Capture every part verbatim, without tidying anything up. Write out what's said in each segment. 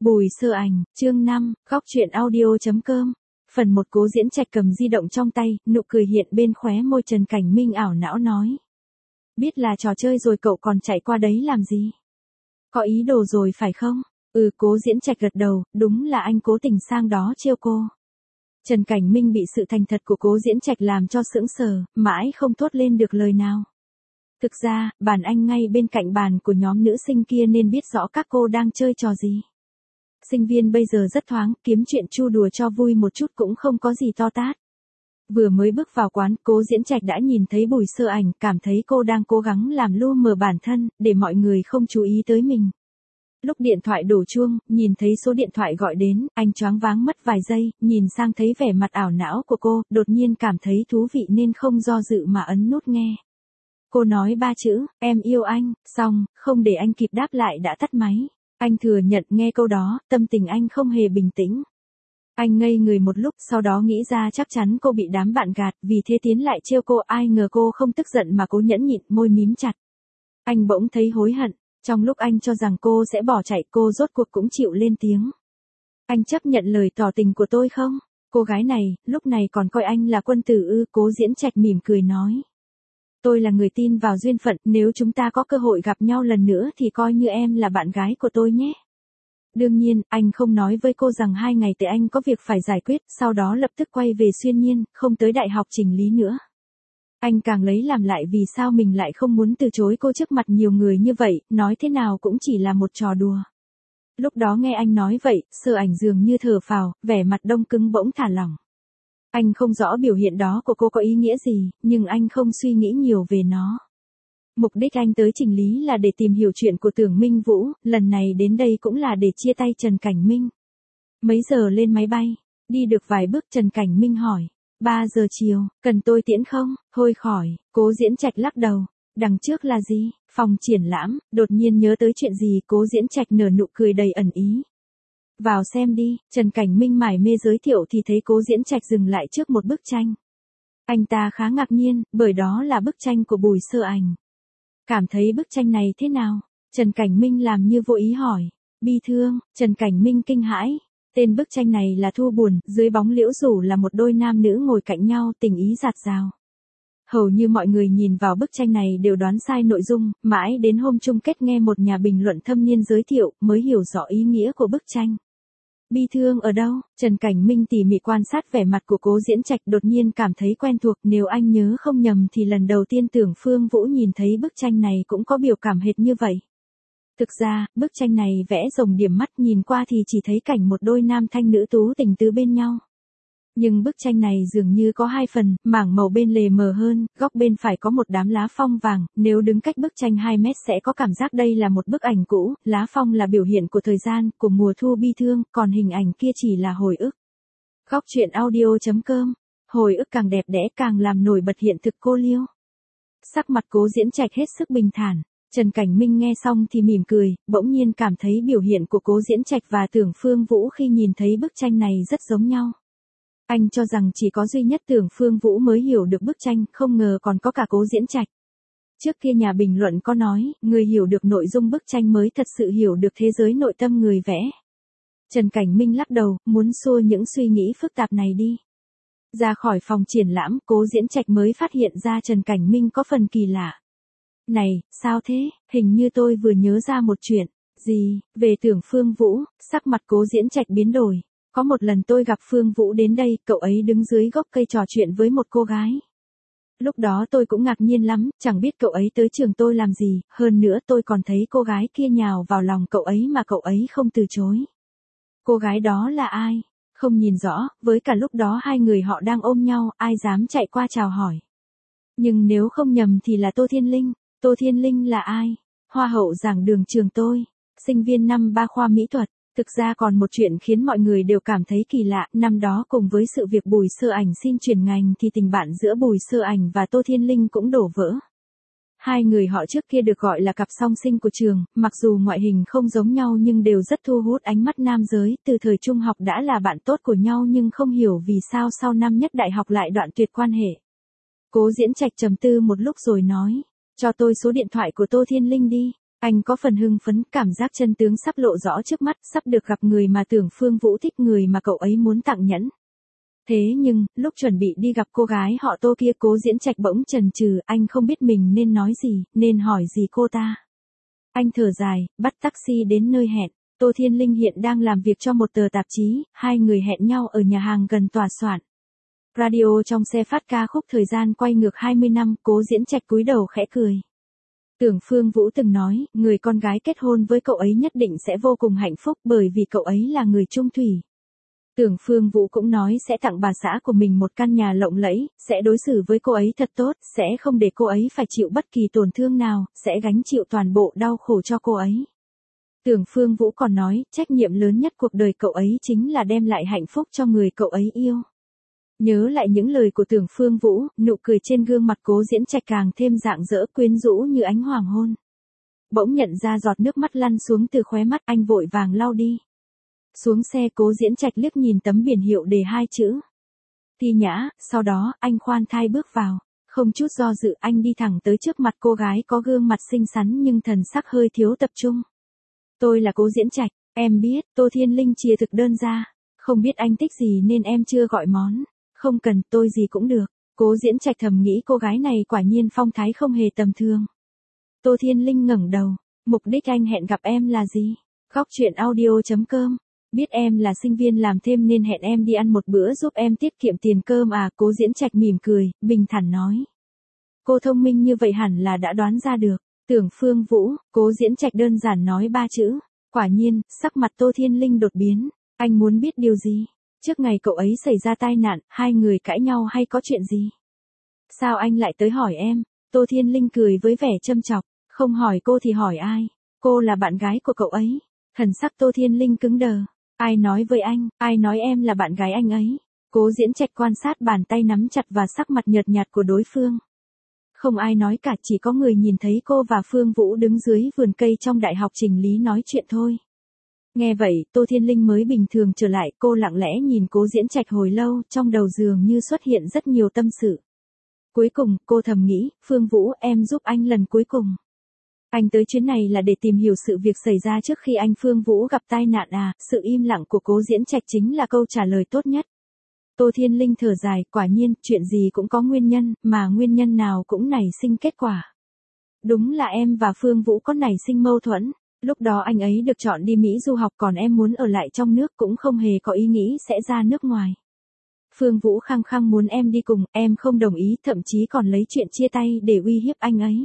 Bùi Sơ Ảnh, chương năm, góc truyện audio.com. Phần một. Cố Diễn Trạch cầm di động trong tay, nụ cười hiện bên khóe môi. Trần Cảnh Minh ảo não nói. Biết là trò chơi rồi cậu còn chạy qua đấy làm gì? Có ý đồ rồi phải không? Ừ, Cố Diễn Trạch gật đầu, đúng là anh cố tình sang đó trêu cô. Trần Cảnh Minh bị sự thành thật của Cố Diễn Trạch làm cho sững sờ, mãi không thốt lên được lời nào. Thực ra, bàn anh ngay bên cạnh bàn của nhóm nữ sinh kia nên biết rõ các cô đang chơi trò gì. Sinh viên bây giờ rất thoáng, kiếm chuyện chu đùa cho vui một chút cũng không có gì to tát. Vừa mới bước vào quán, Cố Diễn Trạch đã nhìn thấy Bùi Sơ Ảnh, cảm thấy cô đang cố gắng làm lu mờ bản thân, để mọi người không chú ý tới mình. Lúc điện thoại đổ chuông, nhìn thấy số điện thoại gọi đến, anh choáng váng mất vài giây, nhìn sang thấy vẻ mặt ảo não của cô, đột nhiên cảm thấy thú vị nên không do dự mà ấn nút nghe. Cô nói ba chữ, em yêu anh, xong, không để anh kịp đáp lại đã tắt máy. Anh thừa nhận nghe câu đó, tâm tình anh không hề bình tĩnh. Anh ngây người một lúc, sau đó nghĩ ra chắc chắn cô bị đám bạn gạt, vì thế tiến lại trêu cô, ai ngờ cô không tức giận mà cố nhẫn nhịn, môi mím chặt. Anh bỗng thấy hối hận, trong lúc anh cho rằng cô sẽ bỏ chạy, cô rốt cuộc cũng chịu lên tiếng. Anh chấp nhận lời tỏ tình của tôi không? Cô gái này, lúc này còn coi anh là quân tử ư? Cố Diễn Trạch mỉm cười nói. Tôi là người tin vào duyên phận, nếu chúng ta có cơ hội gặp nhau lần nữa thì coi như em là bạn gái của tôi nhé. Đương nhiên, anh không nói với cô rằng hai ngày tới anh có việc phải giải quyết, sau đó lập tức quay về Xuyên Nhiên, không tới Đại học Trình Lý nữa. Anh càng lấy làm lại vì sao mình lại không muốn từ chối cô trước mặt nhiều người như vậy, nói thế nào cũng chỉ là một trò đùa. Lúc đó nghe anh nói vậy, Sơ Ảnh dường như thở phào, vẻ mặt đông cứng bỗng thả lỏng. Anh không rõ biểu hiện đó của cô có ý nghĩa gì, nhưng anh không suy nghĩ nhiều về nó. Mục đích anh tới Trình Lý là để tìm hiểu chuyện của Tưởng Minh Vũ, lần này đến đây cũng là để chia tay Trần Cảnh Minh. Mấy giờ lên máy bay? Đi được vài bước Trần Cảnh Minh hỏi. ba giờ chiều, cần tôi tiễn không? Thôi khỏi, Cố Diễn Trạch lắc đầu. Đằng trước là gì? Phòng triển lãm, đột nhiên nhớ tới chuyện gì, Cố Diễn Trạch nở nụ cười đầy ẩn ý. Vào xem đi, Trần Cảnh Minh mải mê giới thiệu thì thấy Cố Diễn Trạch dừng lại trước một bức tranh. Anh ta khá ngạc nhiên, bởi đó là bức tranh của Bùi Sơ Ảnh. Cảm thấy bức tranh này thế nào? Trần Cảnh Minh làm như vô ý hỏi. Bi thương, Trần Cảnh Minh kinh hãi. Tên bức tranh này là Thu Buồn, dưới bóng liễu rủ là một đôi nam nữ ngồi cạnh nhau, tình ý dạt dào. Hầu như mọi người nhìn vào bức tranh này đều đoán sai nội dung, mãi đến hôm chung kết nghe một nhà bình luận thâm niên giới thiệu, mới hiểu rõ ý nghĩa của bức tranh. Bi thương ở đâu? Trần Cảnh Minh tỉ mỉ quan sát vẻ mặt của Cố Diễn Trạch, đột nhiên cảm thấy quen thuộc, nếu anh nhớ không nhầm thì lần đầu tiên Tưởng Phương Vũ nhìn thấy bức tranh này cũng có biểu cảm hệt như vậy. Thực ra, bức tranh này vẽ rồng điểm mắt, nhìn qua thì chỉ thấy cảnh một đôi nam thanh nữ tú tình tứ bên nhau. Nhưng bức tranh này dường như có hai phần, mảng màu bên lề mờ hơn, góc bên phải có một đám lá phong vàng, nếu đứng cách bức tranh hai mét sẽ có cảm giác đây là một bức ảnh cũ, lá phong là biểu hiện của thời gian, của mùa thu bi thương, còn hình ảnh kia chỉ là hồi ức. Góc truyện audio.com, hồi ức càng đẹp đẽ càng làm nổi bật hiện thực cô liêu. Sắc mặt Cố Diễn Trạch hết sức bình thản. Trần Cảnh Minh nghe xong thì mỉm cười, bỗng nhiên cảm thấy biểu hiện của Cố Diễn Trạch và Tưởng Phương Vũ khi nhìn thấy bức tranh này rất giống nhau. Anh cho rằng chỉ có duy nhất Tưởng Phương Vũ mới hiểu được bức tranh, không ngờ còn có cả Cố Diễn Trạch. Trước kia nhà bình luận có nói, người hiểu được nội dung bức tranh mới thật sự hiểu được thế giới nội tâm người vẽ. Trần Cảnh Minh lắc đầu, muốn xua những suy nghĩ phức tạp này đi. Ra khỏi phòng triển lãm, Cố Diễn Trạch mới phát hiện ra Trần Cảnh Minh có phần kỳ lạ. Này, sao thế? Hình như tôi vừa nhớ ra một chuyện. Gì? Về Tưởng Phương Vũ, sắc mặt Cố Diễn Trạch biến đổi. Có một lần tôi gặp Phương Vũ đến đây, cậu ấy đứng dưới gốc cây trò chuyện với một cô gái. Lúc đó tôi cũng ngạc nhiên lắm, chẳng biết cậu ấy tới trường tôi làm gì, hơn nữa tôi còn thấy cô gái kia nhào vào lòng cậu ấy mà cậu ấy không từ chối. Cô gái đó là ai? Không nhìn rõ, với cả lúc đó hai người họ đang ôm nhau, ai dám chạy qua chào hỏi. Nhưng nếu không nhầm thì là Tô Thiên Linh. Tô Thiên Linh là ai? Hoa hậu giảng đường trường tôi, sinh viên năm ba khoa mỹ thuật. Thực ra còn một chuyện khiến mọi người đều cảm thấy kỳ lạ, năm đó cùng với sự việc Bùi Sơ Ảnh xin chuyển ngành thì tình bạn giữa Bùi Sơ Ảnh và Tô Thiên Linh cũng đổ vỡ. Hai người họ trước kia được gọi là cặp song sinh của trường, mặc dù ngoại hình không giống nhau nhưng đều rất thu hút ánh mắt nam giới, từ thời trung học đã là bạn tốt của nhau nhưng không hiểu vì sao sau năm nhất đại học lại đoạn tuyệt quan hệ. Cố Diễn Trạch trầm tư một lúc rồi nói, cho tôi số điện thoại của Tô Thiên Linh đi. Anh có phần hưng phấn, cảm giác chân tướng sắp lộ rõ trước mắt, sắp được gặp người mà Tưởng Phương Vũ thích, người mà cậu ấy muốn tặng nhẫn. Thế nhưng, lúc chuẩn bị đi gặp cô gái họ Tô kia, Cố Diễn Trạch bỗng chần chừ, anh không biết mình nên nói gì, nên hỏi gì cô ta. Anh thở dài, bắt taxi đến nơi hẹn. Tô Thiên Linh hiện đang làm việc cho một tờ tạp chí, hai người hẹn nhau ở nhà hàng gần tòa soạn. Radio trong xe phát ca khúc thời gian quay ngược hai mươi năm, Cố Diễn Trạch cúi đầu khẽ cười. Tưởng Phương Vũ từng nói, người con gái kết hôn với cậu ấy nhất định sẽ vô cùng hạnh phúc bởi vì cậu ấy là người trung thủy. Tưởng Phương Vũ cũng nói sẽ tặng bà xã của mình một căn nhà lộng lẫy, sẽ đối xử với cô ấy thật tốt, sẽ không để cô ấy phải chịu bất kỳ tổn thương nào, sẽ gánh chịu toàn bộ đau khổ cho cô ấy. Tưởng Phương Vũ còn nói, trách nhiệm lớn nhất cuộc đời cậu ấy chính là đem lại hạnh phúc cho người cậu ấy yêu. Nhớ lại những lời của Tưởng Phương Vũ, nụ cười trên gương mặt Cố Diễn Trạch càng thêm rạng rỡ quyến rũ như ánh hoàng hôn. Bỗng nhận ra giọt nước mắt lăn xuống từ khóe mắt, anh vội vàng lau đi. Xuống xe, Cố Diễn Trạch liếc nhìn tấm biển hiệu đề hai chữ Thi Nhã, sau đó, anh khoan thai bước vào. Không chút do dự, anh đi thẳng tới trước mặt cô gái có gương mặt xinh xắn nhưng thần sắc hơi thiếu tập trung. Tôi là Cố Diễn Trạch, em biết, Tô Thiên Linh chia thực đơn ra. Không biết anh thích gì nên em chưa gọi món. Không cần, tôi gì cũng được. Cố Diễn Trạch thầm nghĩ cô gái này quả nhiên phong thái không hề tầm thường. Tô Thiên Linh ngẩng đầu, mục đích anh hẹn gặp em là gì? Góc truyện audio chấm com. Biết em là sinh viên làm thêm nên hẹn em đi ăn một bữa giúp em tiết kiệm tiền cơm à? Cố Diễn Trạch mỉm cười, bình thản nói. Cô thông minh như vậy hẳn là đã đoán ra được. Tưởng Phương Vũ, Cố Diễn Trạch đơn giản nói ba chữ. Quả nhiên, sắc mặt Tô Thiên Linh đột biến. Anh muốn biết điều gì? Trước ngày cậu ấy xảy ra tai nạn, hai người cãi nhau hay có chuyện gì? Sao anh lại tới hỏi em? Tô Thiên Linh cười với vẻ châm chọc. Không hỏi cô thì hỏi ai? Cô là bạn gái của cậu ấy. Thần sắc Tô Thiên Linh cứng đờ. Ai nói với anh, ai nói em là bạn gái anh ấy? Cố Diễn Trạch quan sát bàn tay nắm chặt và sắc mặt nhợt nhạt của đối phương. Không ai nói cả, chỉ có người nhìn thấy cô và Phương Vũ đứng dưới vườn cây trong đại học Trình Lý nói chuyện thôi. Nghe vậy, Tô Thiên Linh mới bình thường trở lại, cô lặng lẽ nhìn Cố Diễn Trạch hồi lâu, trong đầu dường như xuất hiện rất nhiều tâm sự. Cuối cùng, cô thầm nghĩ, Phương Vũ, em giúp anh lần cuối cùng. Anh tới chuyến này là để tìm hiểu sự việc xảy ra trước khi anh Phương Vũ gặp tai nạn à? Sự im lặng của Cố Diễn Trạch chính là câu trả lời tốt nhất. Tô Thiên Linh thở dài, quả nhiên, chuyện gì cũng có nguyên nhân, mà nguyên nhân nào cũng nảy sinh kết quả. Đúng là em và Phương Vũ có nảy sinh mâu thuẫn. Lúc đó anh ấy được chọn đi Mỹ du học, còn em muốn ở lại trong nước, cũng không hề có ý nghĩ sẽ ra nước ngoài. Phương Vũ khăng khăng muốn em đi cùng, em không đồng ý, thậm chí còn lấy chuyện chia tay để uy hiếp anh ấy.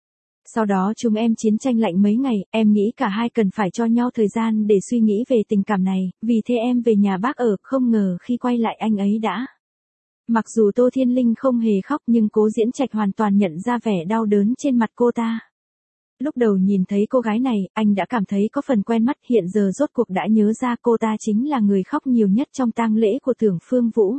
Sau đó chúng em chiến tranh lạnh mấy ngày, em nghĩ cả hai cần phải cho nhau thời gian để suy nghĩ về tình cảm này, vì thế em về nhà bác ở, không ngờ khi quay lại anh ấy đã. Mặc dù Tô Thiên Linh không hề khóc nhưng Cố Diễn Trạch hoàn toàn nhận ra vẻ đau đớn trên mặt cô ta. Lúc đầu nhìn thấy cô gái này, anh đã cảm thấy có phần quen mắt, hiện giờ rốt cuộc đã nhớ ra cô ta chính là người khóc nhiều nhất trong tang lễ của Tưởng Phương Vũ.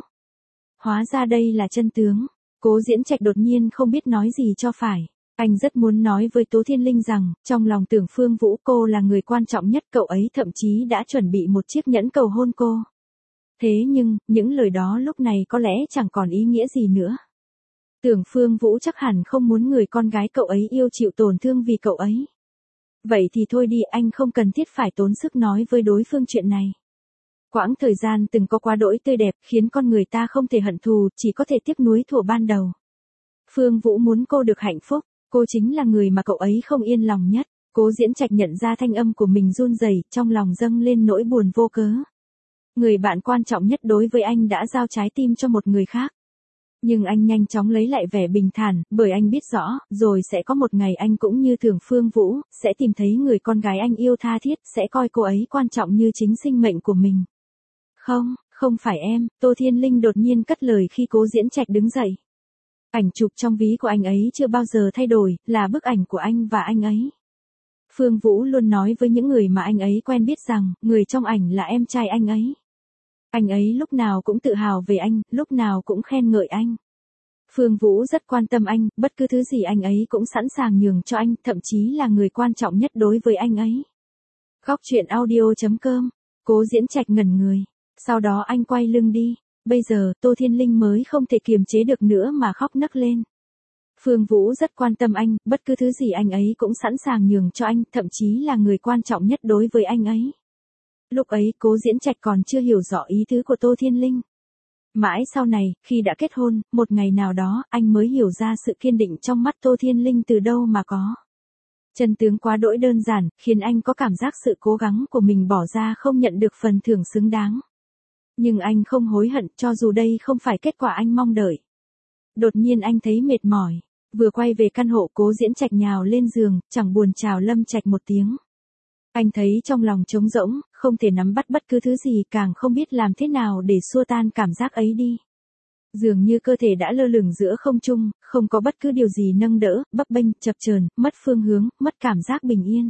Hóa ra đây là chân tướng. Cố Diễn Trạch đột nhiên không biết nói gì cho phải. Anh rất muốn nói với Tố Thiên Linh rằng, trong lòng Tưởng Phương Vũ cô là người quan trọng nhất, cậu ấy thậm chí đã chuẩn bị một chiếc nhẫn cầu hôn cô. Thế nhưng, những lời đó lúc này có lẽ chẳng còn ý nghĩa gì nữa. Tưởng Phương Vũ chắc hẳn không muốn người con gái cậu ấy yêu chịu tổn thương vì cậu ấy. Vậy thì thôi đi, anh không cần thiết phải tốn sức nói với đối phương chuyện này. Quãng thời gian từng có quá đỗi tươi đẹp khiến con người ta không thể hận thù, chỉ có thể tiếc nuối thuở ban đầu. Phương Vũ muốn cô được hạnh phúc, cô chính là người mà cậu ấy không yên lòng nhất. Cố Diễn Trạch nhận ra thanh âm của mình run rẩy, trong lòng dâng lên nỗi buồn vô cớ. Người bạn quan trọng nhất đối với anh đã giao trái tim cho một người khác. Nhưng anh nhanh chóng lấy lại vẻ bình thản, bởi anh biết rõ, rồi sẽ có một ngày anh cũng như Tưởng Phương Vũ, sẽ tìm thấy người con gái anh yêu tha thiết, sẽ coi cô ấy quan trọng như chính sinh mệnh của mình. Không, không phải em, Tô Thiên Linh đột nhiên cất lời khi Cố Diễn Trạch đứng dậy. Ảnh chụp trong ví của anh ấy chưa bao giờ thay đổi, là bức ảnh của anh và anh ấy. Phương Vũ luôn nói với những người mà anh ấy quen biết rằng, người trong ảnh là em trai anh ấy. Anh ấy lúc nào cũng tự hào về anh, lúc nào cũng khen ngợi anh. Phương Vũ rất quan tâm anh, bất cứ thứ gì anh ấy cũng sẵn sàng nhường cho anh, thậm chí là người quan trọng nhất đối với anh ấy. Góc truyện audio chấm com. Cố Diễn Trạch ngẩn người. Sau đó anh quay lưng đi. Bây giờ, Tô Thiên Linh mới không thể kiềm chế được nữa mà khóc nấc lên. Phương Vũ rất quan tâm anh, bất cứ thứ gì anh ấy cũng sẵn sàng nhường cho anh, thậm chí là người quan trọng nhất đối với anh ấy. Lúc ấy Cố Diễn Trạch còn chưa hiểu rõ ý tứ của Tô Thiên Linh. Mãi sau này, khi đã kết hôn, một ngày nào đó, anh mới hiểu ra sự kiên định trong mắt Tô Thiên Linh từ đâu mà có. Chân tướng quá đỗi đơn giản, khiến anh có cảm giác sự cố gắng của mình bỏ ra không nhận được phần thưởng xứng đáng. Nhưng anh không hối hận, cho dù đây không phải kết quả anh mong đợi. Đột nhiên anh thấy mệt mỏi, vừa quay về căn hộ Cố Diễn Trạch nhào lên giường, chẳng buồn chào Lâm Trạch một tiếng. Anh thấy trong lòng trống rỗng, không thể nắm bắt bất cứ thứ gì, càng không biết làm thế nào để xua tan cảm giác ấy đi. Dường như cơ thể đã lơ lửng giữa không trung, không có bất cứ điều gì nâng đỡ, bấp bênh, chập chờn, mất phương hướng, mất cảm giác bình yên.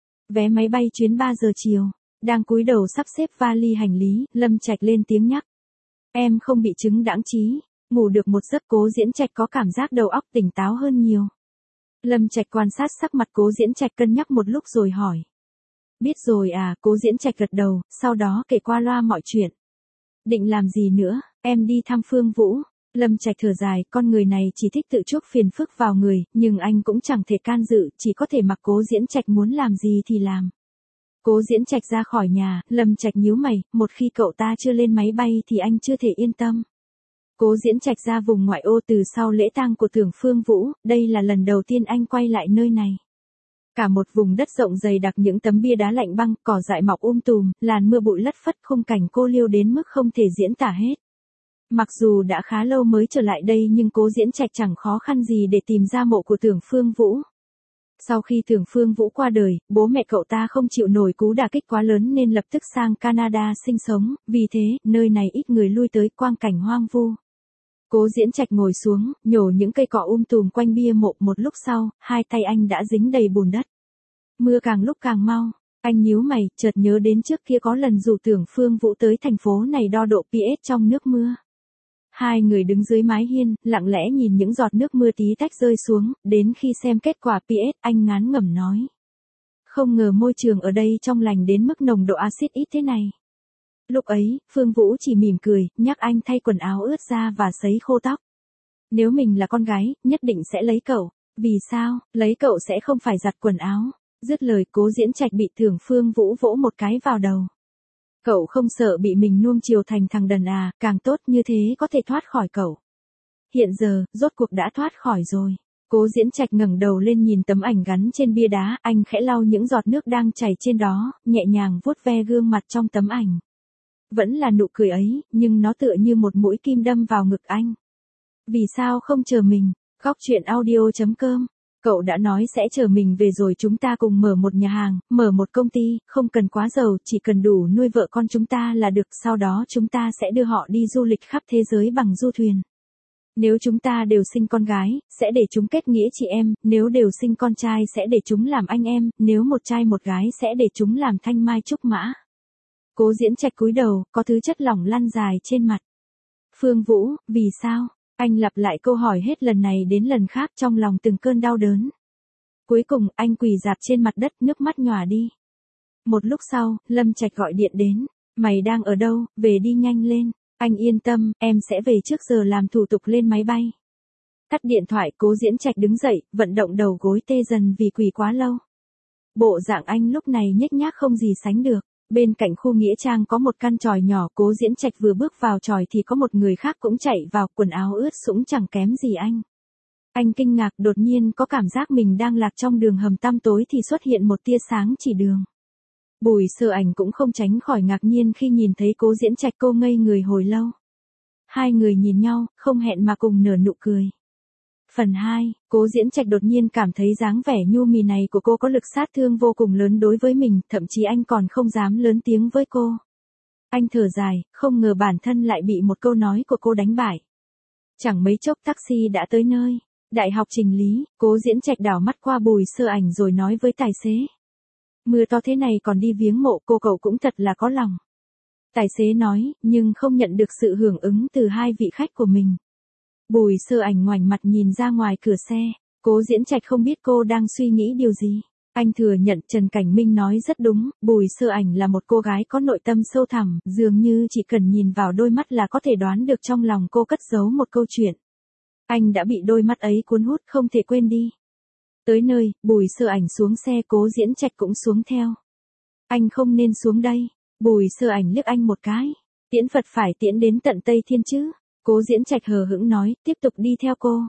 Vé máy bay chuyến ba giờ chiều, đang cúi đầu sắp xếp vali hành lý, Lâm Trạch lên tiếng nhắc. Em không bị chứng đãng trí, ngủ được một giấc. Cố Diễn Trạch có cảm giác đầu óc tỉnh táo hơn nhiều. Lâm Trạch quan sát sắc mặt Cố Diễn Trạch cân nhắc một lúc rồi hỏi. Biết rồi à, Cố Diễn Trạch gật đầu, sau đó kể qua loa mọi chuyện. Định làm gì nữa, em đi thăm Phương Vũ. Lâm Trạch thở dài, con người này chỉ thích tự chuốc phiền phức vào người, nhưng anh cũng chẳng thể can dự, chỉ có thể mặc Cố Diễn Trạch muốn làm gì thì làm. Cố Diễn Trạch ra khỏi nhà, Lâm Trạch nhíu mày, một khi cậu ta chưa lên máy bay thì anh chưa thể yên tâm. Cố Diễn Trạch ra vùng ngoại ô từ sau lễ tang của Tưởng Phương Vũ, đây là lần đầu tiên anh quay lại nơi này. Cả một vùng đất rộng dày đặc những tấm bia đá lạnh băng, cỏ dại mọc um tùm, làn mưa bụi lất phất, khung cảnh cô liêu đến mức không thể diễn tả hết. Mặc dù đã khá lâu mới trở lại đây nhưng Cố Diễn Trạch chẳng khó khăn gì để tìm ra mộ của Tưởng Phương Vũ. Sau khi Tưởng Phương Vũ qua đời, bố mẹ cậu ta không chịu nổi cú đả kích quá lớn nên lập tức sang Canada sinh sống, vì thế, nơi này ít người lui tới, quang cảnh hoang vu. Cố Diễn Trạch ngồi xuống, nhổ những cây cỏ um tùm quanh bia mộ, một lúc sau, hai tay anh đã dính đầy bùn đất. Mưa càng lúc càng mau, anh nhíu mày, chợt nhớ đến trước kia có lần rủ Tưởng Phương Vũ tới thành phố này đo độ pH trong nước mưa. Hai người đứng dưới mái hiên, lặng lẽ nhìn những giọt nước mưa tí tách rơi xuống, đến khi xem kết quả pH, anh ngán ngẩm nói. Không ngờ môi trường ở đây trong lành đến mức nồng độ axit ít thế này. Lúc ấy, Phương Vũ chỉ mỉm cười, nhắc anh thay quần áo ướt ra và sấy khô tóc. Nếu mình là con gái, nhất định sẽ lấy cậu. Vì sao, lấy cậu sẽ không phải giặt quần áo. Dứt lời, Cố Diễn Trạch bị Tưởng Phương Vũ vỗ một cái vào đầu. Cậu không sợ bị mình nuông chiều thành thằng đần à, càng tốt như thế có thể thoát khỏi cậu. Hiện giờ, rốt cuộc đã thoát khỏi rồi. Cố Diễn Trạch ngẩng đầu lên nhìn tấm ảnh gắn trên bia đá, anh khẽ lau những giọt nước đang chảy trên đó, nhẹ nhàng vuốt ve gương mặt trong tấm ảnh. Vẫn là nụ cười ấy, nhưng nó tựa như một mũi kim đâm vào ngực anh. Vì sao không chờ mình? Góc truyện audio chấm com. Cậu đã nói sẽ chờ mình về rồi chúng ta cùng mở một nhà hàng, mở một công ty, không cần quá giàu, chỉ cần đủ nuôi vợ con chúng ta là được, sau đó chúng ta sẽ đưa họ đi du lịch khắp thế giới bằng du thuyền. Nếu chúng ta đều sinh con gái, sẽ để chúng kết nghĩa chị em, nếu đều sinh con trai sẽ để chúng làm anh em, nếu một trai một gái sẽ để chúng làm thanh mai trúc mã. Cố Diễn Trạch cúi đầu, có thứ chất lỏng lăn dài trên mặt. Phương Vũ, vì sao? Anh lặp lại câu hỏi hết lần này đến lần khác trong lòng từng cơn đau đớn. Cuối cùng, anh quỳ rạp trên mặt đất, nước mắt nhòa đi. Một lúc sau, Lâm Trạch gọi điện đến. Mày đang ở đâu, về đi nhanh lên. Anh yên tâm, em sẽ về trước giờ làm thủ tục lên máy bay. Tắt điện thoại, Cố Diễn Trạch đứng dậy, vận động đầu gối tê dần vì quỳ quá lâu. Bộ dạng anh lúc này nhếch nhác không gì sánh được. Bên cạnh khu nghĩa trang có một căn chòi nhỏ, Cố Diễn Trạch vừa bước vào chòi thì có một người khác cũng chạy vào, quần áo ướt sũng chẳng kém gì anh. Anh kinh ngạc, đột nhiên có cảm giác mình đang lạc trong đường hầm tăm tối thì xuất hiện một tia sáng chỉ đường. Bùi Sơ Ảnh cũng không tránh khỏi ngạc nhiên khi nhìn thấy Cố Diễn Trạch, cô ngây người hồi lâu. Hai người nhìn nhau, không hẹn mà cùng nở nụ cười. Phần hai, Cố Diễn Trạch đột nhiên cảm thấy dáng vẻ nhu mì này của cô có lực sát thương vô cùng lớn đối với mình, thậm chí anh còn không dám lớn tiếng với cô. Anh thở dài, không ngờ bản thân lại bị một câu nói của cô đánh bại. Chẳng mấy chốc taxi đã tới nơi. Đại học Trình Lý, Cố Diễn Trạch đảo mắt qua Bùi Sơ Ảnh rồi nói với tài xế. Mưa to thế này còn đi viếng mộ cô, cậu cũng thật là có lòng. Tài xế nói, nhưng không nhận được sự hưởng ứng từ hai vị khách của mình. Bùi Sơ Ảnh ngoảnh mặt nhìn ra ngoài cửa xe. Cố Diễn Trạch không biết cô đang suy nghĩ điều gì. Anh thừa nhận Trần Cảnh Minh nói rất đúng, Bùi Sơ Ảnh là một cô gái có nội tâm sâu thẳm, dường như chỉ cần nhìn vào đôi mắt là có thể đoán được trong lòng cô cất giấu một câu chuyện. Anh đã bị đôi mắt ấy cuốn hút không thể quên đi. Tới nơi, Bùi Sơ Ảnh xuống xe, Cố Diễn Trạch cũng xuống theo. Anh không nên xuống đây. Bùi Sơ Ảnh liếc anh một cái. Tiễn Phật phải tiễn đến tận Tây Thiên chứ. Cố Diễn Trạch hờ hững nói, tiếp tục đi theo cô.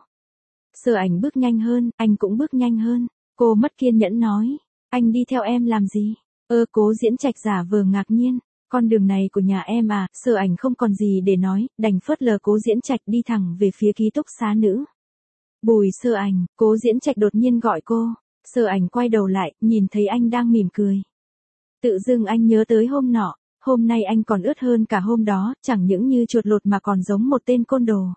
Sơ Ảnh bước nhanh hơn, anh cũng bước nhanh hơn. Cô mất kiên nhẫn nói, anh đi theo em làm gì? Ơ Cố Diễn Trạch giả vờ ngạc nhiên. Con đường này của nhà em à? Sơ Ảnh không còn gì để nói, đành phớt lờ Cố Diễn Trạch đi thẳng về phía ký túc xá nữ. Bùi Sơ Ảnh, Cố Diễn Trạch đột nhiên gọi cô. Sơ Ảnh quay đầu lại, nhìn thấy anh đang mỉm cười. Tự dưng anh nhớ tới hôm nọ, hôm nay anh còn ướt hơn cả hôm đó, chẳng những như chuột lột mà còn giống một tên côn đồ.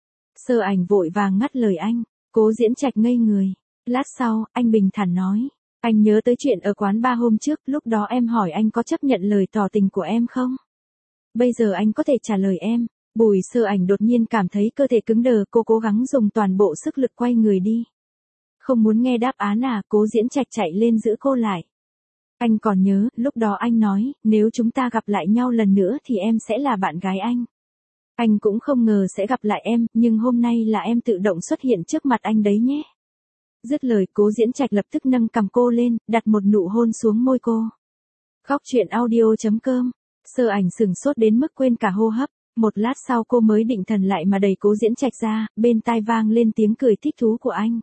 Sơ Ảnh vội vàng ngắt lời anh. Cố Diễn Trạch ngây người. Lát sau, anh bình thản nói. Anh nhớ tới chuyện ở quán ba hôm trước, lúc đó em hỏi anh có chấp nhận lời tỏ tình của em không? Bây giờ anh có thể trả lời em. Bùi Sơ Ảnh đột nhiên cảm thấy cơ thể cứng đờ, cô cố gắng dùng toàn bộ sức lực quay người đi. Không muốn nghe đáp án à? Cố Diễn Trạch chạy lên giữ cô lại. Anh còn nhớ, lúc đó anh nói, nếu chúng ta gặp lại nhau lần nữa thì em sẽ là bạn gái anh. Anh cũng không ngờ sẽ gặp lại em, nhưng hôm nay là em tự động xuất hiện trước mặt anh đấy nhé. Dứt lời, Cố Diễn Trạch lập tức nâng cằm cô lên, đặt một nụ hôn xuống môi cô. Khóc chuyện audio chấm com. Sơ Ảnh sừng sốt đến mức quên cả hô hấp. Một lát sau cô mới định thần lại mà đẩy Cố Diễn Trạch ra, bên tai vang lên tiếng cười thích thú của anh.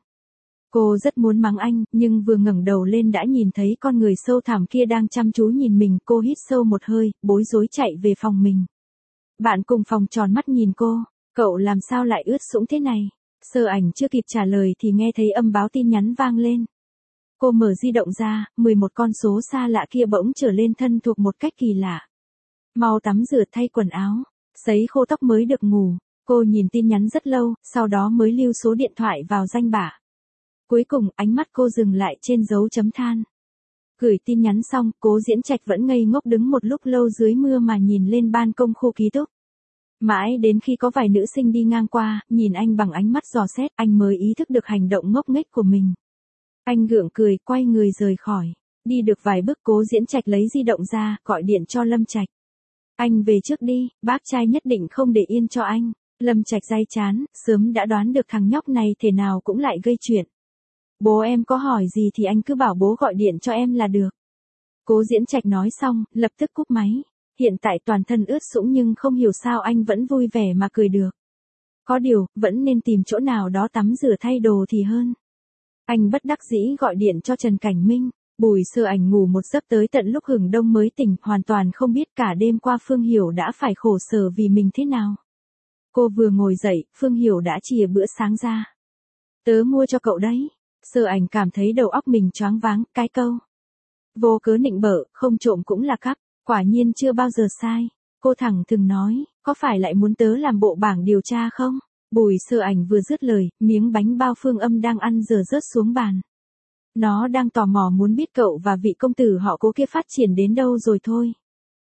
Cô rất muốn mắng anh, nhưng vừa ngẩng đầu lên đã nhìn thấy con người sâu thẳm kia đang chăm chú nhìn mình. Cô hít sâu một hơi, bối rối chạy về phòng mình. Bạn cùng phòng tròn mắt nhìn cô. Cậu làm sao lại ướt sũng thế này? Sơ Ảnh chưa kịp trả lời thì nghe thấy âm báo tin nhắn vang lên. Cô mở di động ra, mười một con số xa lạ kia bỗng trở lên thân thuộc một cách kỳ lạ. Mau tắm rửa thay quần áo, sấy khô tóc mới được ngủ. Cô nhìn tin nhắn rất lâu, sau đó mới lưu số điện thoại vào danh bạ. Cuối cùng, ánh mắt cô dừng lại trên dấu chấm than. Gửi tin nhắn xong, Cố Diễn Trạch vẫn ngây ngốc đứng một lúc lâu dưới mưa mà nhìn lên ban công khu ký túc. Mãi đến khi có vài nữ sinh đi ngang qua, nhìn anh bằng ánh mắt dò xét, anh mới ý thức được hành động ngốc nghếch của mình. Anh gượng cười, quay người rời khỏi. Đi được vài bước, Cố Diễn Trạch lấy di động ra, gọi điện cho Lâm Trạch. Anh về trước đi, bác trai nhất định không để yên cho anh. Lâm Trạch day chán, sớm đã đoán được thằng nhóc này thế nào cũng lại gây chuyện. Bố em có hỏi gì thì anh cứ bảo bố gọi điện cho em là được. Cố Diễn Trạch nói xong, lập tức cúp máy. Hiện tại toàn thân ướt sũng nhưng không hiểu sao anh vẫn vui vẻ mà cười được. Có điều, vẫn nên tìm chỗ nào đó tắm rửa thay đồ thì hơn. Anh bất đắc dĩ gọi điện cho Trần Cảnh Minh. Bùi Sơ Ảnh ngủ một giấc tới tận lúc hừng đông mới tỉnh, hoàn toàn không biết cả đêm qua Phương Hiểu đã phải khổ sở vì mình thế nào. Cô vừa ngồi dậy, Phương Hiểu đã chìa bữa sáng ra. Tớ mua cho cậu đấy. Sơ Ảnh cảm thấy đầu óc mình choáng váng, cái câu vô cớ nịnh bợ, không trộm cũng là cắp, quả nhiên chưa bao giờ sai. Cô thẳng thừng nói, có phải lại muốn tớ làm bộ bảng điều tra không? Bùi Sơ Ảnh vừa dứt lời, miếng bánh bao Phương Âm đang ăn giờ rớt xuống bàn. Nó đang tò mò muốn biết cậu và vị công tử họ Cố kia phát triển đến đâu rồi thôi.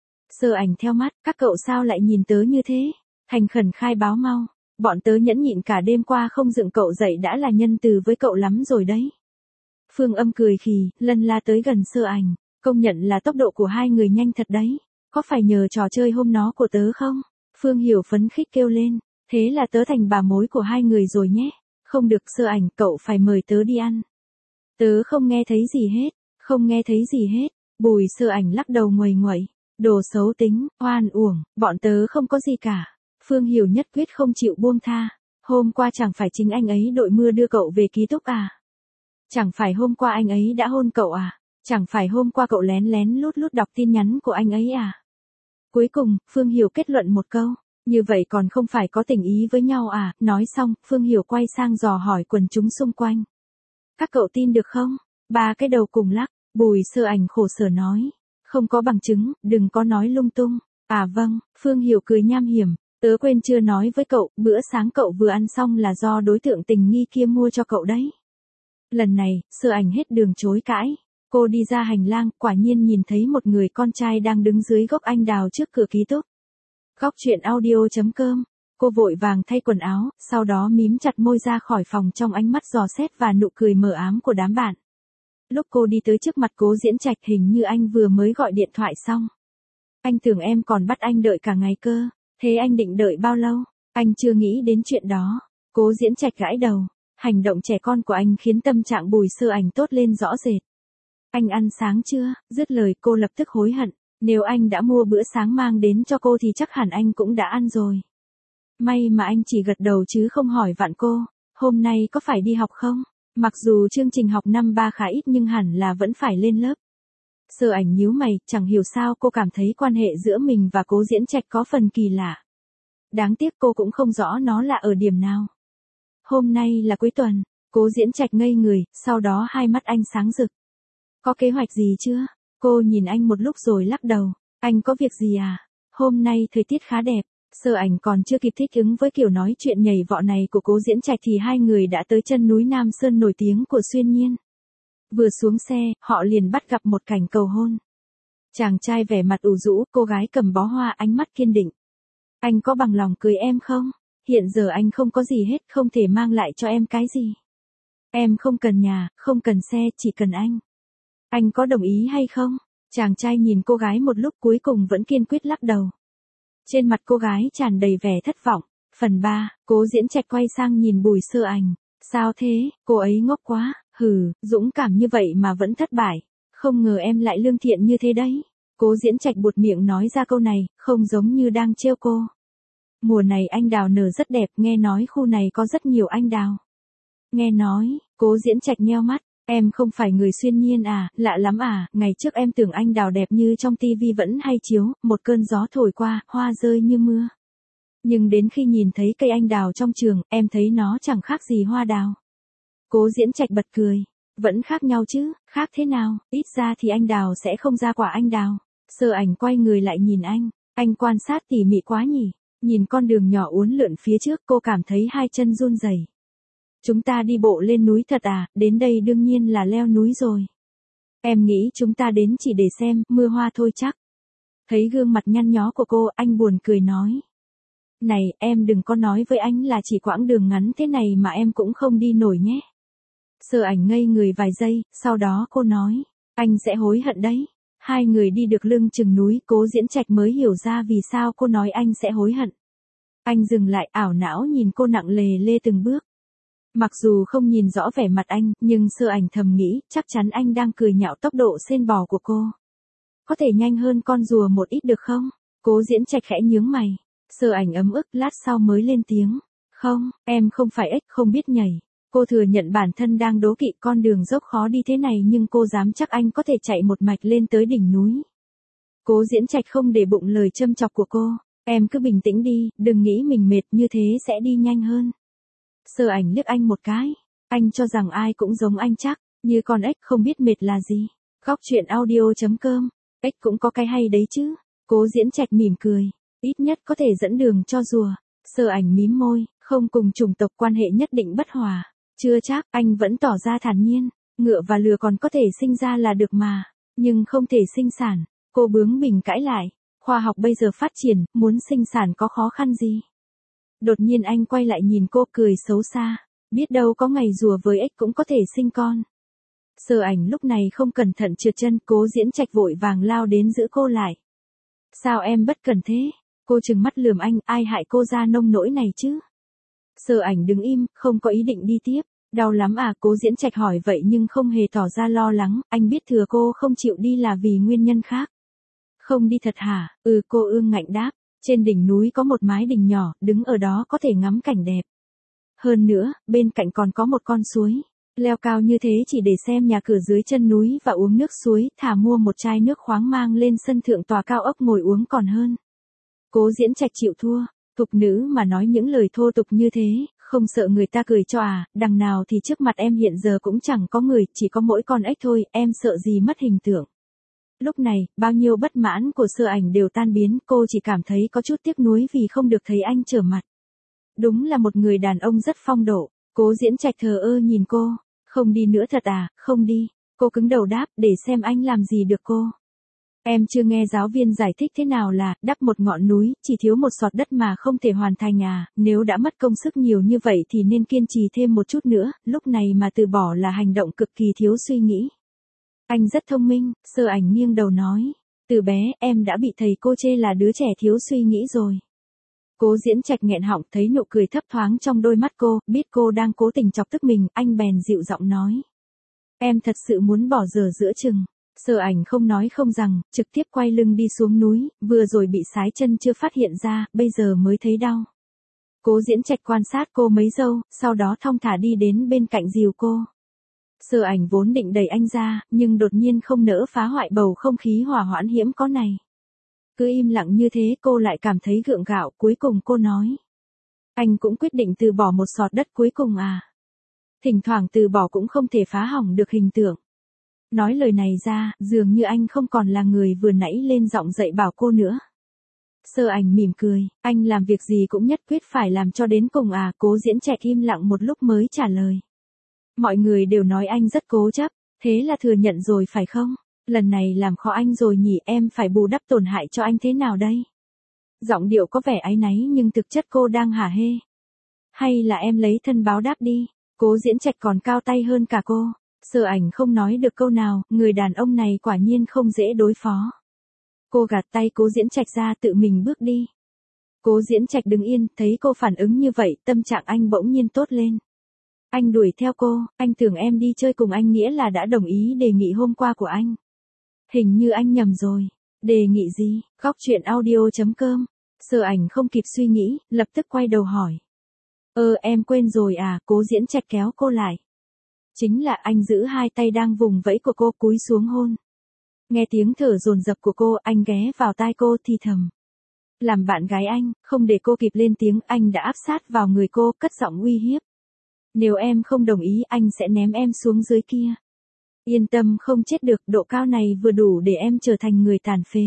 Sơ Ảnh theo mắt, các cậu sao lại nhìn tớ như thế? Thành khẩn khai báo mau. Bọn tớ nhẫn nhịn cả đêm qua không dựng cậu dậy đã là nhân từ với cậu lắm rồi đấy. Phương Âm cười khì, lân la tới gần Sơ Ảnh. Công nhận là tốc độ của hai người nhanh thật đấy. Có phải nhờ trò chơi hôm nó của tớ không? Phương Hiểu phấn khích kêu lên. Thế là tớ thành bà mối của hai người rồi nhé. Không được Sơ Ảnh, cậu phải mời tớ đi ăn. Tớ không nghe thấy gì hết. Không nghe thấy gì hết. Bùi Sơ Ảnh lắc đầu nguầy nguậy. Đồ xấu tính, oan uổng, bọn tớ không có gì cả. Phương Hiểu nhất quyết không chịu buông tha. Hôm qua chẳng phải chính anh ấy đội mưa đưa cậu về ký túc à? Chẳng phải hôm qua anh ấy đã hôn cậu à? Chẳng phải hôm qua cậu lén lén lút lút đọc tin nhắn của anh ấy à? Cuối cùng, Phương Hiểu kết luận một câu. Như vậy còn không phải có tình ý với nhau à? Nói xong, Phương Hiểu quay sang dò hỏi quần chúng xung quanh. Các cậu tin được không? Ba cái đầu cùng lắc. Bùi Sơ Ảnh khổ sở nói. Không có bằng chứng, đừng có nói lung tung. À vâng, Phương Hiểu cười nham hiểm. Tớ quên chưa nói với cậu, bữa sáng cậu vừa ăn xong là do đối tượng tình nghi kia mua cho cậu đấy. Lần này, Sơ Ảnh hết đường chối cãi. Cô đi ra hành lang, quả nhiên nhìn thấy một người con trai đang đứng dưới gốc anh đào trước cửa ký túc. Khóc chuyện audio chấm com. Cô vội vàng thay quần áo, sau đó mím chặt môi ra khỏi phòng trong ánh mắt dò xét và nụ cười mờ ám của đám bạn. Lúc cô đi tới trước mặt Cố Diễn Trạch hình như anh vừa mới gọi điện thoại xong. Anh tưởng em còn bắt anh đợi cả ngày cơ. Thế anh định đợi bao lâu? Anh chưa nghĩ đến chuyện đó. Cố Diễn Trạch gãi đầu, hành động trẻ con của anh khiến tâm trạng Bùi Sơ Ảnh tốt lên rõ rệt. Anh ăn sáng chưa? Dứt lời cô lập tức hối hận, nếu anh đã mua bữa sáng mang đến cho cô thì chắc hẳn anh cũng đã ăn rồi. May mà anh chỉ gật đầu chứ không hỏi vặn cô, hôm nay có phải đi học không? Mặc dù chương trình học năm ba khá ít nhưng hẳn là vẫn phải lên lớp. Sơ Ảnh nhíu mày, chẳng hiểu sao cô cảm thấy quan hệ giữa mình và Cố Diễn Trạch có phần kỳ lạ. Đáng tiếc cô cũng không rõ nó là ở điểm nào. Hôm nay là cuối tuần, Cố Diễn Trạch ngây người, sau đó hai mắt anh sáng rực. Có kế hoạch gì chưa? Cô nhìn anh một lúc rồi lắc đầu, anh có việc gì à? Hôm nay thời tiết khá đẹp. Sơ Ảnh còn chưa kịp thích ứng với kiểu nói chuyện nhảy vọt này của Cố Diễn Trạch thì hai người đã tới chân núi Nam Sơn nổi tiếng của Xuyên Nhiên. Vừa xuống xe, họ liền bắt gặp một cảnh cầu hôn. Chàng trai vẻ mặt ủ rũ, cô gái cầm bó hoa ánh mắt kiên định. Anh có bằng lòng cưới em không? Hiện giờ anh không có gì hết, không thể mang lại cho em cái gì. Em không cần nhà, không cần xe, chỉ cần anh. Anh có đồng ý hay không? Chàng trai nhìn cô gái một lúc cuối cùng vẫn kiên quyết lắc đầu. Trên mặt cô gái tràn đầy vẻ thất vọng. Phần ba, Cố Diễn Trạch quay sang nhìn Bùi Sơ Ảnh. Sao thế, cô ấy ngốc quá, hừ, dũng cảm như vậy mà vẫn thất bại. Không ngờ em lại lương thiện như thế đấy. Cố Diễn Trạch buột miệng nói ra câu này, không giống như đang trêu cô. Mùa này anh đào nở rất đẹp, nghe nói khu này có rất nhiều anh đào. Nghe nói, Cố Diễn Trạch nheo mắt, em không phải người Xuyên Nhiên à, lạ lắm à, ngày trước em tưởng anh đào đẹp như trong tivi vẫn hay chiếu, một cơn gió thổi qua, hoa rơi như mưa. Nhưng đến khi nhìn thấy cây anh đào trong trường, em thấy nó chẳng khác gì hoa đào. Cố Diễn Trạch bật cười, vẫn khác nhau chứ, khác thế nào, ít ra thì anh đào sẽ không ra quả anh đào. Sơ Ảnh quay người lại nhìn anh, anh quan sát tỉ mỉ quá nhỉ. Nhìn con đường nhỏ uốn lượn phía trước cô cảm thấy hai chân run rẩy. Chúng ta đi bộ lên núi thật à, đến đây đương nhiên là leo núi rồi. Em nghĩ chúng ta đến chỉ để xem, mưa hoa thôi chắc. Thấy gương mặt nhăn nhó của cô, anh buồn cười nói. Này, em đừng có nói với anh là chỉ quãng đường ngắn thế này mà em cũng không đi nổi nhé. Sơ Ảnh ngây người vài giây, sau đó cô nói, anh sẽ hối hận đấy. Hai người đi được lưng chừng núi, Cố Diễn Trạch mới hiểu ra vì sao cô nói anh sẽ hối hận. Anh dừng lại ảo não nhìn cô nặng lề lê từng bước. Mặc dù không nhìn rõ vẻ mặt anh, nhưng Sơ Ảnh thầm nghĩ, chắc chắn anh đang cười nhạo tốc độ sên bò của cô. Có thể nhanh hơn con rùa một ít được không? Cố Diễn Trạch khẽ nhướng mày. Sơ Ảnh ấm ức, lát sau mới lên tiếng. Không, em không phải ếch không biết nhảy. Cô thừa nhận bản thân đang đố kỵ con đường dốc khó đi thế này nhưng cô dám chắc anh có thể chạy một mạch lên tới đỉnh núi. Cố Diễn Trạch không để bụng lời châm chọc của cô. Em cứ bình tĩnh đi, đừng nghĩ mình mệt như thế sẽ đi nhanh hơn. Sơ Ảnh liếc anh một cái. Anh cho rằng ai cũng giống anh chắc, như con ếch không biết mệt là gì. Góc truyện audio chấm com. Ếch cũng có cái hay đấy chứ. Cố Diễn Trạch mỉm cười. Ít nhất có thể dẫn đường cho rùa. Sơ Ảnh mím môi, không cùng chủng tộc quan hệ nhất định bất hòa. Chưa chắc, anh vẫn tỏ ra thản nhiên. Ngựa và lừa còn có thể sinh ra là được mà. Nhưng không thể sinh sản. Cô bướng bỉnh cãi lại. Khoa học bây giờ phát triển, muốn sinh sản có khó khăn gì. Đột nhiên anh quay lại nhìn cô cười xấu xa. Biết đâu có ngày rùa với ếch cũng có thể sinh con. Sơ Ảnh lúc này không cẩn thận trượt chân, Cố Diễn Trạch vội vàng lao đến giữ cô lại. Sao em bất cẩn thế? Cô trừng mắt lườm anh, ai hại cô ra nông nỗi này chứ? Sơ Ảnh đứng im, không có ý định đi tiếp. Đau lắm à? Cố Diễn Trạch hỏi vậy nhưng không hề tỏ ra lo lắng, anh biết thừa cô không chịu đi là vì nguyên nhân khác. Không đi thật hả? Ừ, cô ương ngạnh đáp. Trên đỉnh núi có một mái đình nhỏ, đứng ở đó có thể ngắm cảnh đẹp. Hơn nữa, bên cạnh còn có một con suối. Leo cao như thế chỉ để xem nhà cửa dưới chân núi và uống nước suối, thà mua một chai nước khoáng mang lên sân thượng tòa cao ốc ngồi uống còn hơn. Cố Diễn Trạch chịu thua. Thục nữ mà nói những lời thô tục như thế, không sợ người ta cười cho à, đằng nào thì trước mặt em hiện giờ cũng chẳng có người, chỉ có mỗi con ếch thôi, em sợ gì mất hình tượng. Lúc này, bao nhiêu bất mãn của Sơ Ảnh đều tan biến, cô chỉ cảm thấy có chút tiếc nuối vì không được thấy anh trở mặt. Đúng là một người đàn ông rất phong độ. Cố Diễn Trạch thờ ơ nhìn cô. Không đi nữa thật à? Không đi. Cô cứng đầu đáp, để xem anh làm gì được cô. Em chưa nghe giáo viên giải thích thế nào là đắp một ngọn núi, chỉ thiếu một xọt đất mà không thể hoàn thành à, nếu đã mất công sức nhiều như vậy thì nên kiên trì thêm một chút nữa, lúc này mà từ bỏ là hành động cực kỳ thiếu suy nghĩ. Anh rất thông minh, Sơ Ảnh nghiêng đầu nói. Từ bé, em đã bị thầy cô chê là đứa trẻ thiếu suy nghĩ rồi. Cố Diễn Trạch nghẹn họng, thấy nụ cười thấp thoáng trong đôi mắt cô, biết cô đang cố tình chọc tức mình, anh bèn dịu giọng nói. Em thật sự muốn bỏ giờ giữa chừng. Sở Ảnh không nói không rằng, trực tiếp quay lưng đi xuống núi, vừa rồi bị sái chân chưa phát hiện ra, bây giờ mới thấy đau. Cố Diễn Trạch quan sát cô mấy giây, sau đó thong thả đi đến bên cạnh dìu cô. Sở Ảnh vốn định đẩy anh ra, nhưng đột nhiên không nỡ phá hoại bầu không khí hòa hoãn hiếm có này. Cứ im lặng như thế cô lại cảm thấy gượng gạo, cuối cùng cô nói. Anh cũng quyết định từ bỏ một sọt đất cuối cùng à? Thỉnh thoảng từ bỏ cũng không thể phá hỏng được hình tượng. Nói lời này ra, dường như anh không còn là người vừa nãy lên giọng dạy bảo cô nữa. Sở Ảnh mỉm cười, anh làm việc gì cũng nhất quyết phải làm cho đến cùng à? Cố Diễn Trạch im lặng một lúc mới trả lời. Mọi người đều nói anh rất cố chấp, thế là thừa nhận rồi phải không? Lần này làm khó anh rồi nhỉ, em phải bù đắp tổn hại cho anh thế nào đây? Giọng điệu có vẻ áy náy nhưng thực chất cô đang hả hê. Hay là em lấy thân báo đáp đi? Cố Diễn Trạch còn cao tay hơn cả cô. Sở Ảnh không nói được câu nào, người đàn ông này quả nhiên không dễ đối phó. Cô gạt tay Cố Diễn Trạch ra tự mình bước đi. Cố Diễn Trạch đứng yên, thấy cô phản ứng như vậy, tâm trạng anh bỗng nhiên tốt lên. Anh đuổi theo cô, anh tưởng em đi chơi cùng anh nghĩa là đã đồng ý đề nghị hôm qua của anh. Hình như anh nhầm rồi. Đề nghị gì? Góc truyện audio chấm com. Sở Ảnh không kịp suy nghĩ, lập tức quay đầu hỏi. Ơ em quên rồi à? Cố Diễn Trạch kéo cô lại. Chính là anh giữ hai tay đang vùng vẫy của cô cúi xuống hôn. Nghe tiếng thở dồn dập của cô, anh ghé vào tai cô thì thầm. Làm bạn gái anh, không để cô kịp lên tiếng, anh đã áp sát vào người cô, cất giọng uy hiếp. Nếu em không đồng ý, anh sẽ ném em xuống dưới kia. Yên tâm, không chết được, độ cao này vừa đủ để em trở thành người tàn phế.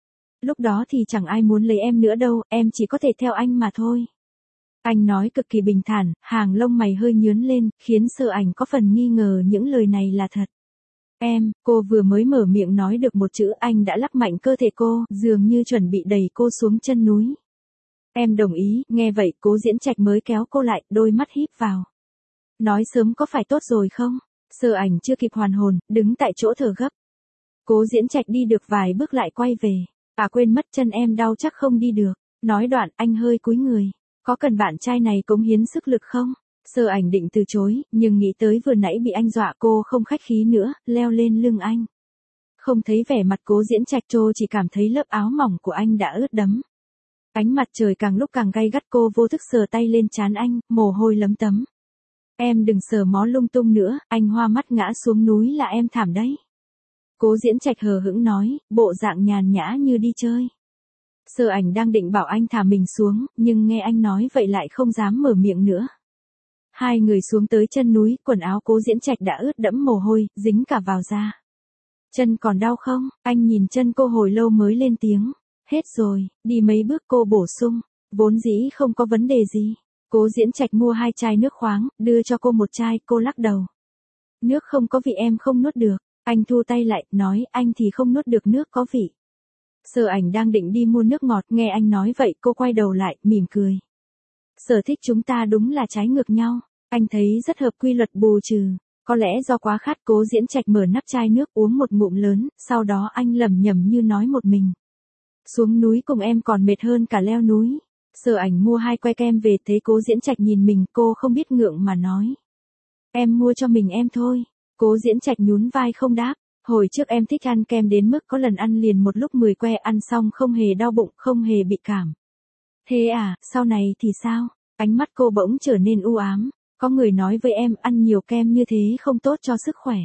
Lúc đó thì chẳng ai muốn lấy em nữa đâu, em chỉ có thể theo anh mà thôi. Anh nói cực kỳ bình thản, hàng lông mày hơi nhướng lên, khiến Sở Ảnh có phần nghi ngờ những lời này là thật. Em, cô vừa mới mở miệng nói được một chữ, anh đã lắc mạnh cơ thể cô, dường như chuẩn bị đẩy cô xuống chân núi. Em đồng ý, nghe vậy Cố Diễn Trạch mới kéo cô lại, đôi mắt híp vào. Nói sớm có phải tốt rồi không? Sở Ảnh chưa kịp hoàn hồn, đứng tại chỗ thở gấp. Cố Diễn Trạch đi được vài bước lại quay về. À quên mất, chân em đau chắc không đi được. Nói đoạn anh hơi cúi người. Có cần bạn trai này cống hiến sức lực không? Sở Ảnh định từ chối, nhưng nghĩ tới vừa nãy bị anh dọa cô không khách khí nữa, leo lên lưng anh. Không thấy vẻ mặt Cố Diễn Trạch, trô chỉ cảm thấy lớp áo mỏng của anh đã ướt đẫm. Ánh mặt trời càng lúc càng gay gắt, cô vô thức sờ tay lên trán anh, mồ hôi lấm tấm. Em đừng sờ mó lung tung nữa, anh hoa mắt ngã xuống núi là em thảm đấy. Cố Diễn Trạch hờ hững nói, bộ dạng nhàn nhã như đi chơi. Sở Ảnh đang định bảo anh thả mình xuống, nhưng nghe anh nói vậy lại không dám mở miệng nữa. Hai người xuống tới chân núi, quần áo Cố Diễn Trạch đã ướt đẫm mồ hôi, dính cả vào da. Chân còn đau không? Anh nhìn chân cô hồi lâu mới lên tiếng. Hết rồi, đi mấy bước cô bổ sung. Vốn dĩ không có vấn đề gì. Cố Diễn Trạch mua hai chai nước khoáng, đưa cho cô một chai, cô lắc đầu. Nước không có vị em không nuốt được. Anh thu tay lại, nói anh thì không nuốt được nước có vị. Sở Ảnh đang định đi mua nước ngọt, nghe anh nói vậy cô quay đầu lại, mỉm cười. Sở thích chúng ta đúng là trái ngược nhau. Anh thấy rất hợp quy luật bù trừ. Có lẽ do quá khát, Cố Diễn Trạch mở nắp chai nước uống một ngụm lớn, sau đó anh lẩm nhẩm như nói một mình. Xuống núi cùng em còn mệt hơn cả leo núi. Sở Ảnh mua hai que kem về, thấy Cố Diễn Trạch nhìn mình, cô không biết ngượng mà nói. Em mua cho mình em thôi. Cố Diễn Trạch nhún vai không đáp. Hồi trước em thích ăn kem đến mức có lần ăn liền một lúc mười que, ăn xong không hề đau bụng, không hề bị cảm. Thế à, sau này thì sao? Ánh mắt cô bỗng trở nên u ám. Có người nói với em ăn nhiều kem như thế không tốt cho sức khỏe.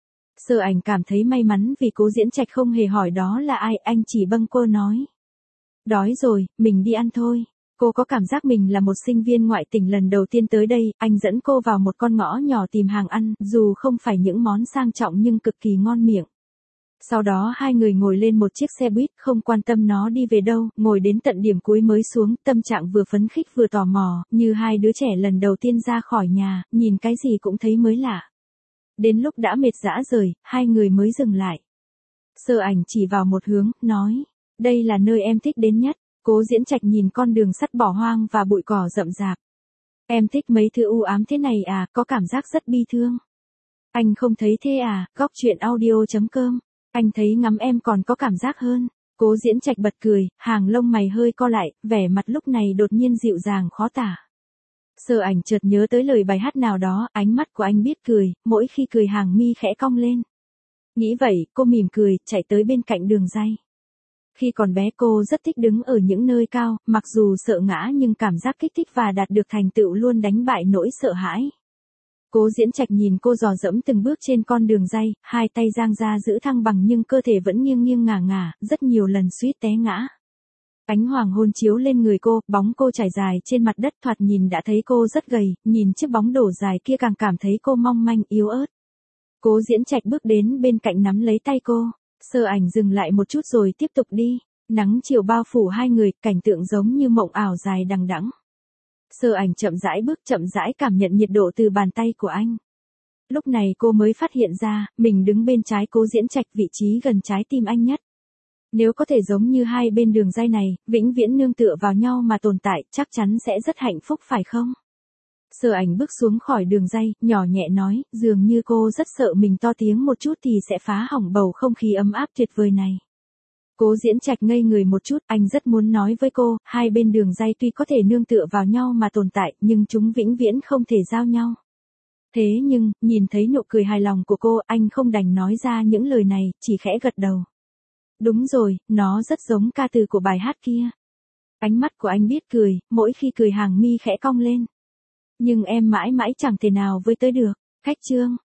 Sở Ảnh cảm thấy may mắn vì Cố Diễn Trạch không hề hỏi đó là ai, anh chỉ bâng quơ nói. Đói rồi, mình đi ăn thôi. Cô có cảm giác mình là một sinh viên ngoại tỉnh lần đầu tiên tới đây, anh dẫn cô vào một con ngõ nhỏ tìm hàng ăn, dù không phải những món sang trọng nhưng cực kỳ ngon miệng. Sau đó hai người ngồi lên một chiếc xe buýt, không quan tâm nó đi về đâu, ngồi đến tận điểm cuối mới xuống, tâm trạng vừa phấn khích vừa tò mò, như hai đứa trẻ lần đầu tiên ra khỏi nhà, nhìn cái gì cũng thấy mới lạ. Đến lúc đã mệt rã rời, hai người mới dừng lại. Sở Ảnh chỉ vào một hướng, nói, đây là nơi em thích đến nhất. Cố Diễn Trạch nhìn con đường sắt bỏ hoang và bụi cỏ rậm rạp. Em thích mấy thứ u ám thế này à, có cảm giác rất bi thương. Anh không thấy thế à? Góc truyện audio chấm com. Anh thấy ngắm em còn có cảm giác hơn. Cố Diễn Trạch bật cười, hàng lông mày hơi co lại, vẻ mặt lúc này đột nhiên dịu dàng khó tả. Sở Ảnh chợt nhớ tới lời bài hát nào đó, ánh mắt của anh biết cười, mỗi khi cười hàng mi khẽ cong lên. Nghĩ vậy, cô mỉm cười, chạy tới bên cạnh Đường Dây. Khi còn bé cô rất thích đứng ở những nơi cao, mặc dù sợ ngã nhưng cảm giác kích thích và đạt được thành tựu luôn đánh bại nỗi sợ hãi. Cố Diễn Trạch nhìn cô dò dẫm từng bước trên con đường dây, hai tay dang ra giữ thăng bằng nhưng cơ thể vẫn nghiêng nghiêng ngả ngả, rất nhiều lần suýt té ngã. Ánh hoàng hôn chiếu lên người cô, bóng cô trải dài trên mặt đất, thoạt nhìn đã thấy cô rất gầy, nhìn chiếc bóng đổ dài kia càng cảm thấy cô mong manh yếu ớt. Cố Diễn Trạch bước đến bên cạnh nắm lấy tay cô, Sở Ảnh dừng lại một chút rồi tiếp tục đi. Nắng chiều bao phủ hai người, cảnh tượng giống như mộng ảo dài đằng đẵng. Sở Ảnh chậm rãi bước, chậm rãi cảm nhận nhiệt độ từ bàn tay của anh. Lúc này cô mới phát hiện ra, mình đứng bên trái Cố Diễn Trạch, vị trí gần trái tim anh nhất. Nếu có thể giống như hai bên đường dây này, vĩnh viễn nương tựa vào nhau mà tồn tại, chắc chắn sẽ rất hạnh phúc phải không? Sở Ảnh bước xuống khỏi đường dây, nhỏ nhẹ nói, dường như cô rất sợ mình to tiếng một chút thì sẽ phá hỏng bầu không khí ấm áp tuyệt vời này. Cố Diễn Trạch ngây người một chút, anh rất muốn nói với cô, hai bên đường dây tuy có thể nương tựa vào nhau mà tồn tại, nhưng chúng vĩnh viễn không thể giao nhau. Thế nhưng, nhìn thấy nụ cười hài lòng của cô, anh không đành nói ra những lời này, chỉ khẽ gật đầu. Đúng rồi, nó rất giống ca từ của bài hát kia. Ánh mắt của anh biết cười, mỗi khi cười hàng mi khẽ cong lên. Nhưng em mãi mãi chẳng thể nào với tới được. Khách chương.